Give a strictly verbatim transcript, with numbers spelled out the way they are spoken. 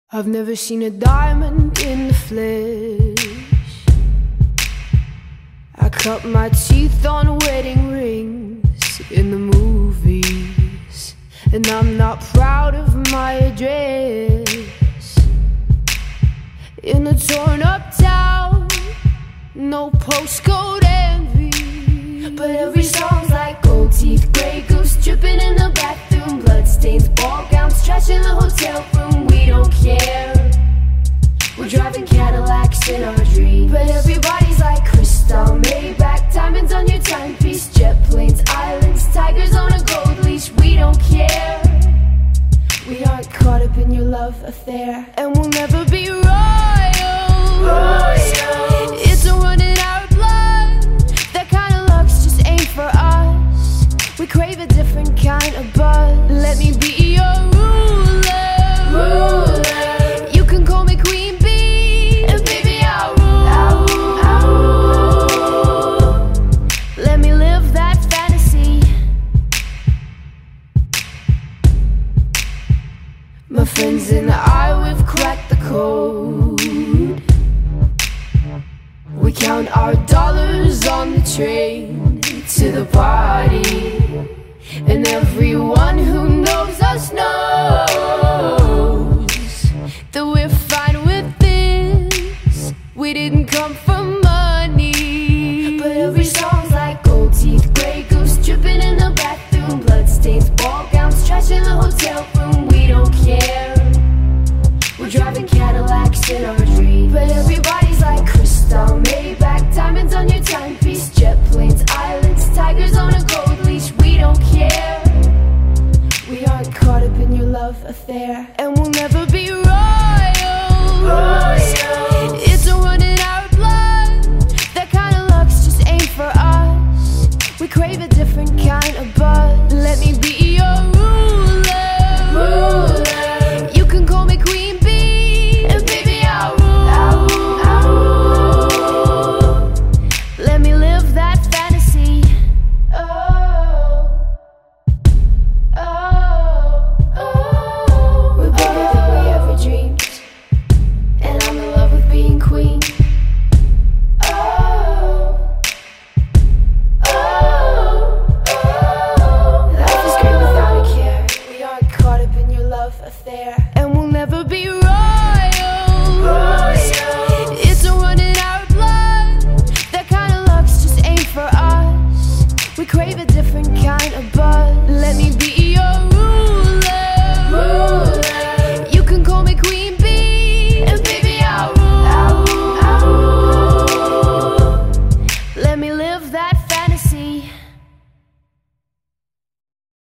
I've never seen a diamond in the flesh. I cut my teeth on wedding rings in the movies, and I'm not proud of my address. In a torn up town, no postcode envy, but every song's like gold teeth, grey goose dripping in the bathroom, bloodstains, ball gowns, trash in the hotel room. We don't care, we're driving Cadillacs in our dreams, but everybody's like crystal, Maybach, diamonds on your timepiece, jet planes, islands, tigers on a gold leash. We don't care, we aren't caught up in your love affair, and we'll never be royals. Royals. It's a run in our blood, that kind of luck's just ain't for us. We crave a different kind of buzz. Let me be your ruler, ruler. You can call me Queen Bee, and baby I'll rule, I'll rule, I'll rule. Let me live that fantasy. My friends and I, we've cracked the code. We count our dollars on the train to the party, and everyone who knows us knows that we're fine with this. We didn't come for money, but every song's like gold teeth, grey goose dripping in the bathroom, bloodstains, ball gowns, trash in the hotel room. We don't care, we're driving Cadillacs in our dreams, but everybody's like crystal, Maybach, diamonds on your timepiece, jet planes, islands, tigers on a gold leash. We don't care, we aren't caught up in your love affair, and we'll never be right.